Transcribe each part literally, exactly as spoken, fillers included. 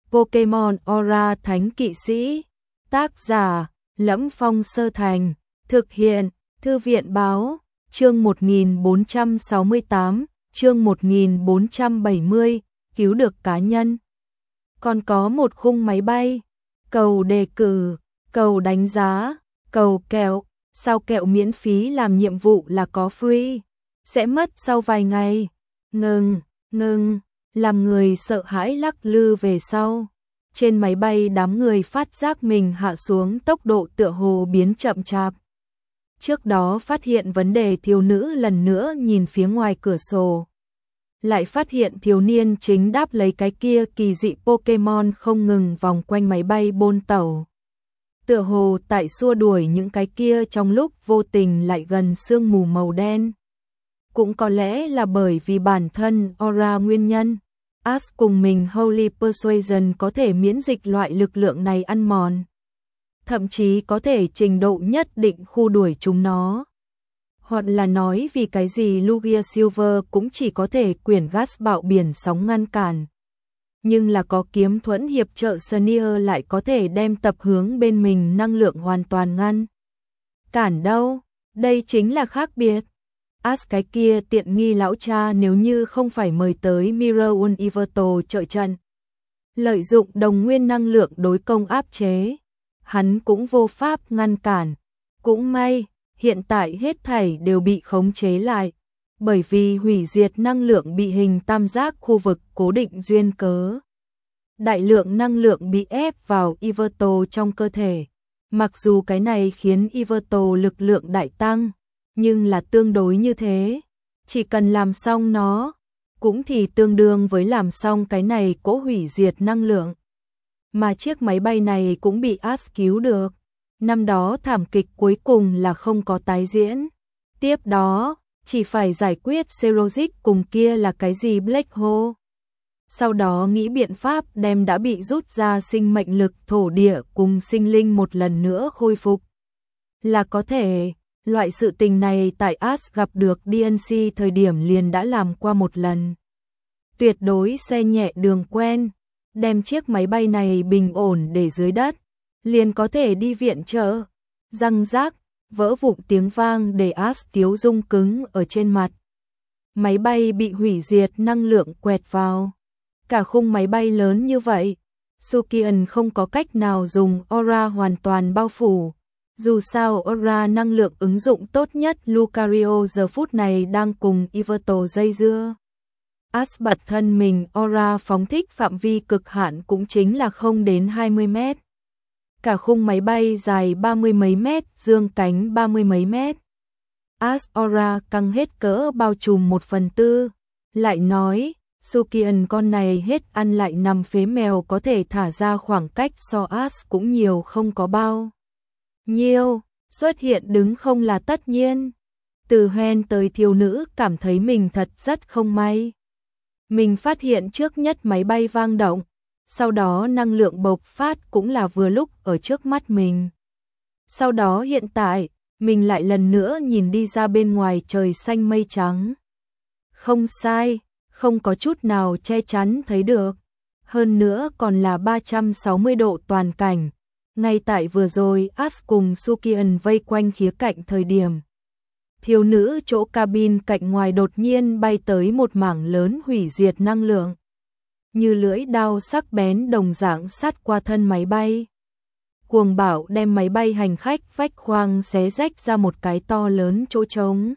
Pokemon Aura Thánh Kỵ Sĩ. Tác giả: Lẫm Phong Sơ Thành. Thực hiện: Thư viện báo. Chương một nghìn bốn trăm sáu mươi tám, chương một nghìn bốn trăm bảy mươi, cứu được cá nhân. Còn có một khung máy bay, cầu đề cử, cầu đánh giá, cầu kẹo, sao kẹo miễn phí làm nhiệm vụ là có free, sẽ mất sau vài ngày. Ngừng, ngừng, làm người sợ hãi lắc lư về sau. Trên máy bay đám người phát giác mình hạ xuống tốc độ tựa hồ biến chậm chạp. Trước đó phát hiện vấn đề thiếu nữ lần nữa nhìn phía ngoài cửa sổ. Lại phát hiện thiếu niên chính đáp lấy cái kia kỳ dị Pokemon không ngừng vòng quanh máy bay bôn tẩu. Tựa hồ tại xua đuổi những cái kia trong lúc vô tình lại gần sương mù màu đen. Cũng có lẽ là bởi vì bản thân Aura nguyên nhân. Ash cùng mình Holy Persuasion có thể miễn dịch loại lực lượng này ăn mòn. Thậm chí có thể trình độ nhất định khu đuổi chúng nó. Hoặc là nói vì cái gì Lugia Silver cũng chỉ có thể quyển gas bạo biển sóng ngăn cản. Nhưng là có kiếm thuẫn hiệp trợ Sneer lại có thể đem tập hướng bên mình năng lượng hoàn toàn ngăn cản đâu, đây chính là khác biệt. Ash cái kia tiện nghi lão cha nếu như không phải mời tới Mirror Universe trợ trận, lợi dụng đồng nguyên năng lượng đối công áp chế, hắn cũng vô pháp ngăn cản. Cũng may, hiện tại hết thảy đều bị khống chế lại, bởi vì hủy diệt năng lượng bị hình tam giác khu vực cố định duyên cớ. Đại lượng năng lượng bị ép vào Iverto trong cơ thể, mặc dù cái này khiến Iverto lực lượng đại tăng, nhưng là tương đối như thế, chỉ cần làm xong nó, cũng thì tương đương với làm xong cái này cố hủy diệt năng lượng. Mà chiếc máy bay này cũng bị Ash cứu được. Năm đó thảm kịch cuối cùng là không có tái diễn. Tiếp đó, chỉ phải giải quyết Cerozic cùng kia là cái gì Black Hole. Sau đó nghĩ biện pháp đem đã bị rút ra sinh mệnh lực thổ địa cùng sinh linh một lần nữa khôi phục. Là có thể, loại sự tình này tại Ash gặp được đê en xê thời điểm liền đã làm qua một lần. Tuyệt đối xe nhẹ đường quen, đem chiếc máy bay này bình ổn để dưới đất, liền có thể đi viện trợ. Răng rác, vỡ vụn tiếng vang để Ash tiếu rung cứng ở trên mặt. Máy bay bị hủy diệt năng lượng quẹt vào. Cả khung máy bay lớn như vậy, Sukian không có cách nào dùng Aura hoàn toàn bao phủ. Dù sao Aura năng lượng ứng dụng tốt nhất Lucario giờ phút này đang cùng Iverto dây dưa. Ash bật thân mình Aura phóng thích phạm vi cực hạn cũng chính là không đến hai mươi mét. Cả khung máy bay dài ba mươi mấy mét, dương cánh ba mươi mấy mét. Ash Aura căng hết cỡ bao trùm một phần tư. Lại nói, Sukian con này hết ăn lại nằm phế mèo có thể thả ra khoảng cách so Ash cũng nhiều không có bao nhiêu, xuất hiện đứng không là tất nhiên. Từ Hoen tới thiếu nữ cảm thấy mình thật rất không may. Mình phát hiện trước nhất máy bay vang động, sau đó năng lượng bộc phát cũng là vừa lúc ở trước mắt mình. Sau đó hiện tại, mình lại lần nữa nhìn đi ra bên ngoài trời xanh mây trắng. Không sai, không có chút nào che chắn thấy được. Hơn nữa còn là ba trăm sáu mươi độ toàn cảnh. Ngay tại vừa rồi Ash cùng Sukian vây quanh khía cạnh thời điểm. Thiếu nữ chỗ cabin cạnh ngoài đột nhiên bay tới một mảng lớn hủy diệt năng lượng. Như lưỡi đao sắc bén đồng dạng sát qua thân máy bay. Cuồng bạo đem máy bay hành khách vách khoang xé rách ra một cái to lớn chỗ trống.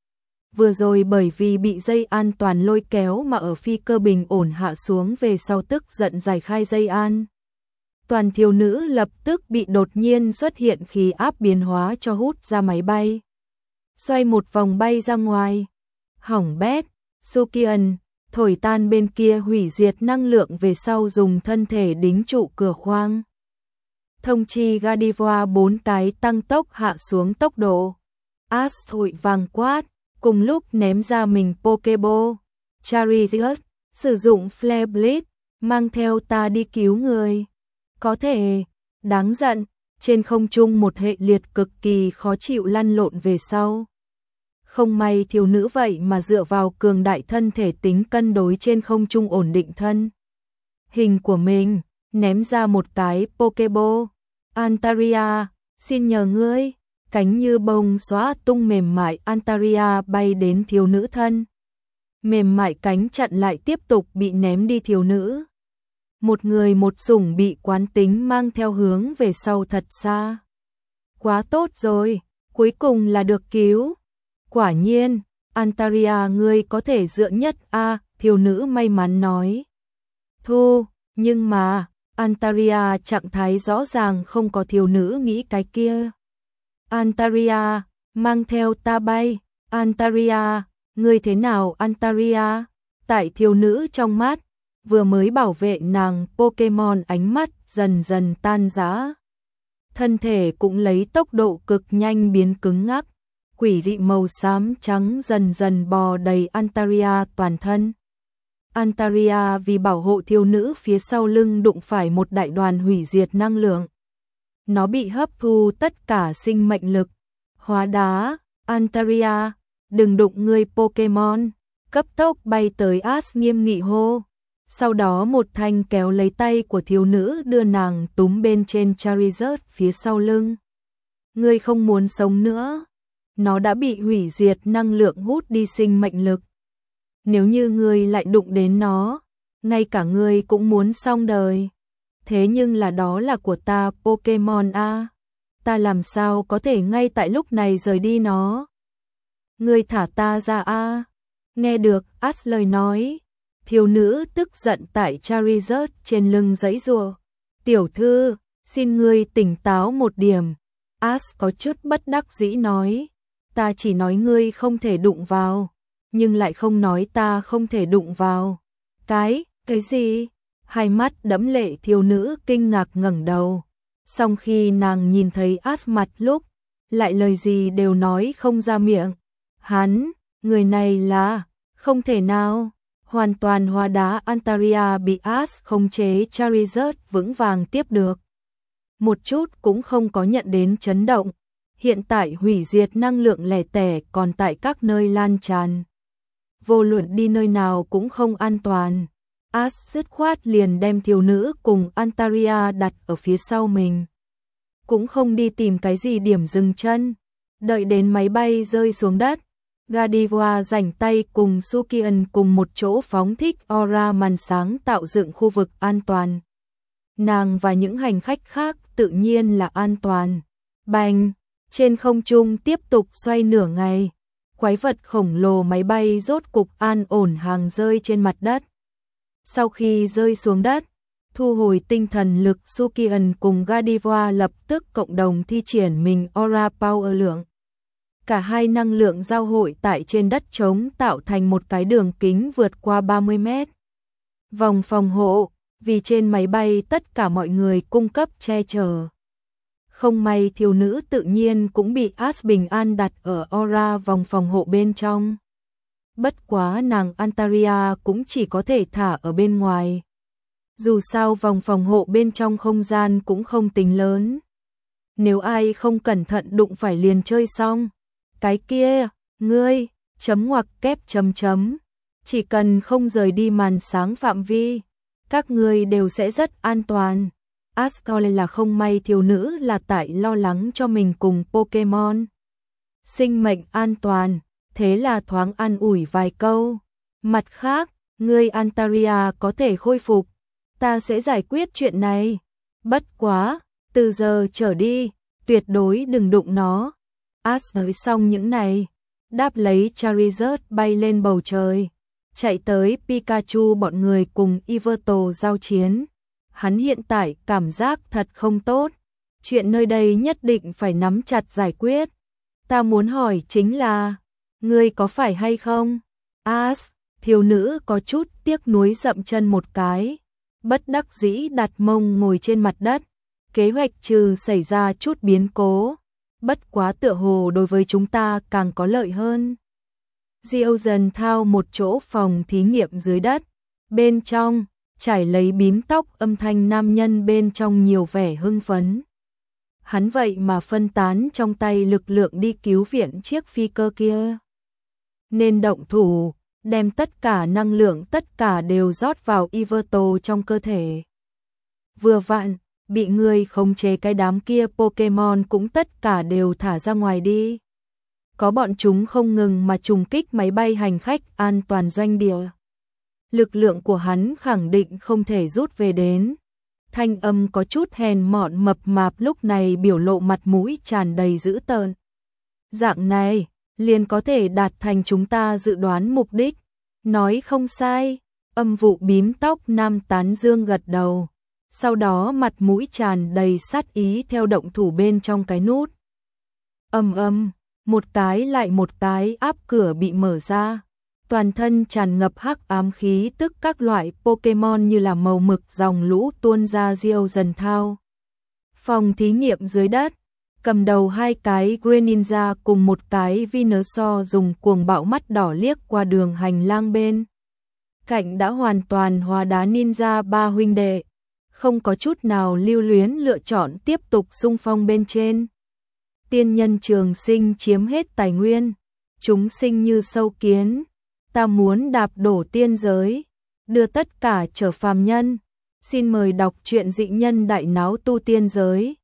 Vừa rồi bởi vì bị dây an toàn lôi kéo mà ở phi cơ bình ổn hạ xuống về sau tức giận giải khai dây an. Toàn thiếu nữ lập tức bị đột nhiên xuất hiện khí áp biến hóa cho hút ra máy bay. Xoay một vòng bay ra ngoài. Hỏng bét, Sukian, thổi tan bên kia hủy diệt năng lượng về sau dùng thân thể đính trụ cửa khoang. Thông chi Gardevoir bốn cái tăng tốc hạ xuống tốc độ. Ash thổi vàng quát, cùng lúc ném ra mình Pokeball. Charizard, sử dụng Flare Blitz, mang theo ta đi cứu người. Có thể, đáng giận, trên không trung một hệ liệt cực kỳ khó chịu lăn lộn về sau. Không may thiếu nữ vậy mà dựa vào cường đại thân thể tính cân đối trên không trung ổn định thân hình của mình, ném ra một cái Pokeball. Antaria, xin nhờ ngươi. Cánh như bông xóa tung mềm mại, Antaria bay đến thiếu nữ thân. Mềm mại cánh chặn lại, tiếp tục bị ném đi thiếu nữ. Một người một sủng bị quán tính mang theo hướng về sau thật xa. Quá tốt rồi, cuối cùng là được cứu. Quả nhiên, Antaria ngươi có thể dựa nhất a, à, thiếu nữ may mắn nói. Thu, nhưng mà, Antaria trạng thái rõ ràng không có thiếu nữ nghĩ cái kia. Antaria, mang theo ta bay. Antaria, ngươi thế nào Antaria? Tại thiếu nữ trong mắt, vừa mới bảo vệ nàng Pokemon ánh mắt dần dần tan rã. Thân thể cũng lấy tốc độ cực nhanh biến cứng ngắc. Quỷ dị màu xám trắng dần dần bò đầy Antaria toàn thân. Antaria vì bảo hộ thiếu nữ phía sau lưng đụng phải một đại đoàn hủy diệt năng lượng. Nó bị hấp thu tất cả sinh mệnh lực. Hóa đá, Antaria, đừng đụng ngươi Pokemon. Cấp tốc bay tới Ash nghiêm nghị hô. Sau đó một thanh kéo lấy tay của thiếu nữ đưa nàng túm bên trên Charizard phía sau lưng. Ngươi không muốn sống nữa. Nó đã bị hủy diệt năng lượng hút đi sinh mệnh lực. Nếu như ngươi lại đụng đến nó, ngay cả ngươi cũng muốn xong đời. Thế nhưng là đó là của ta Pokemon a. Ta làm sao có thể ngay tại lúc này rời đi nó. Ngươi thả ta ra a. Nghe được Ash lời nói, thiếu nữ tức giận tại Charizard trên lưng giãy giụa. Tiểu thư, xin ngươi tỉnh táo một điểm. Ash có chút bất đắc dĩ nói. Ta chỉ nói ngươi không thể đụng vào, nhưng lại không nói ta không thể đụng vào. Cái, cái gì? Hai mắt đẫm lệ thiếu nữ kinh ngạc ngẩng đầu. Song khi nàng nhìn thấy Ash mặt lúc, lại lời gì đều nói không ra miệng. Hắn, người này là, không thể nào. Hoàn toàn hóa đá Antaria bị Ash khống chế Charizard vững vàng tiếp được. Một chút cũng không có nhận đến chấn động. Hiện tại hủy diệt năng lượng lẻ tẻ còn tại các nơi lan tràn. Vô luận đi nơi nào cũng không an toàn. Ash dứt khoát liền đem thiếu nữ cùng Antaria đặt ở phía sau mình. Cũng không đi tìm cái gì điểm dừng chân. Đợi đến máy bay rơi xuống đất, Gardevoir rảnh tay cùng Sukian cùng một chỗ phóng thích aura màn sáng tạo dựng khu vực an toàn. Nàng và những hành khách khác tự nhiên là an toàn. Bành! Trên không trung tiếp tục xoay nửa ngày. Quái vật khổng lồ máy bay rốt cục an ổn hàng rơi trên mặt đất. Sau khi rơi xuống đất, thu hồi tinh thần lực, Sukian cùng Gardevoir lập tức cộng đồng thi triển mình Aura Power lượng. Cả hai năng lượng giao hội tại trên đất trống tạo thành một cái đường kính vượt qua ba mươi mét. Vòng phòng hộ, vì trên máy bay tất cả mọi người cung cấp che chở. Không may thiếu nữ tự nhiên cũng bị Ash bình an đặt ở aura vòng phòng hộ bên trong. Bất quá nàng Antaria cũng chỉ có thể thả ở bên ngoài. Dù sao vòng phòng hộ bên trong không gian cũng không tính lớn. Nếu ai không cẩn thận đụng phải liền chơi xong. Cái kia, ngươi, chấm ngoặc kép chấm chấm. Chỉ cần không rời đi màn sáng phạm vi, các ngươi đều sẽ rất an toàn. Ash coi là không may thiếu nữ là tại lo lắng cho mình cùng Pokemon. Sinh mệnh an toàn, thế là thoáng an ủi vài câu. Mặt khác, ngươi Antaria có thể khôi phục, ta sẽ giải quyết chuyện này. Bất quá, từ giờ trở đi, tuyệt đối đừng đụng nó. Ash nói xong những này, đáp lấy Charizard bay lên bầu trời, chạy tới Pikachu bọn người cùng Yveltal giao chiến. Hắn hiện tại cảm giác thật không tốt, chuyện nơi đây nhất định phải nắm chặt giải quyết. Ta muốn hỏi chính là, ngươi có phải hay không? Ash, thiếu nữ có chút tiếc nuối dậm chân một cái, bất đắc dĩ đặt mông ngồi trên mặt đất. Kế hoạch trừ xảy ra chút biến cố, bất quá tựa hồ đối với chúng ta càng có lợi hơn. Diêu dần thao một chỗ phòng thí nghiệm dưới đất, bên trong trải lấy bím tóc, âm thanh nam nhân bên trong nhiều vẻ hưng phấn. Hắn vậy mà phân tán trong tay lực lượng đi cứu viện chiếc phi cơ kia. Nên động thủ, đem tất cả năng lượng tất cả đều rót vào Yveltal trong cơ thể. vừa vặn, bị người khống chế cái đám kia Pokemon cũng tất cả đều thả ra ngoài đi. Có bọn chúng không ngừng mà trùng kích máy bay hành khách an toàn doanh địa. Lực lượng của hắn khẳng định không thể rút về đến. Thanh âm có chút hèn mọn mập mạp lúc này biểu lộ mặt mũi tràn đầy dữ tợn. Dạng này, liền có thể đạt thành chúng ta dự đoán mục đích. Nói không sai, âm vụ bím tóc nam tán dương gật đầu. Sau đó mặt mũi tràn đầy sát ý theo động thủ bên trong cái nút. Âm âm, một cái lại một cái áp cửa bị mở ra. Toàn thân tràn ngập hắc ám khí tức các loại Pokemon như là màu mực dòng lũ tuôn ra diêu dần thao. Phòng thí nghiệm dưới đất, cầm đầu hai cái Greninja cùng một cái Venusaur dùng cuồng bạo mắt đỏ liếc qua đường hành lang bên. Cạnh đã hoàn toàn hóa đá ninja ba huynh đệ, không có chút nào lưu luyến lựa chọn tiếp tục xung phong bên trên. Tiên nhân trường sinh chiếm hết tài nguyên, chúng sinh như sâu kiến. Ta muốn đạp đổ tiên giới, đưa tất cả trở phàm nhân. Xin mời đọc truyện dị nhân đại náo tu tiên giới.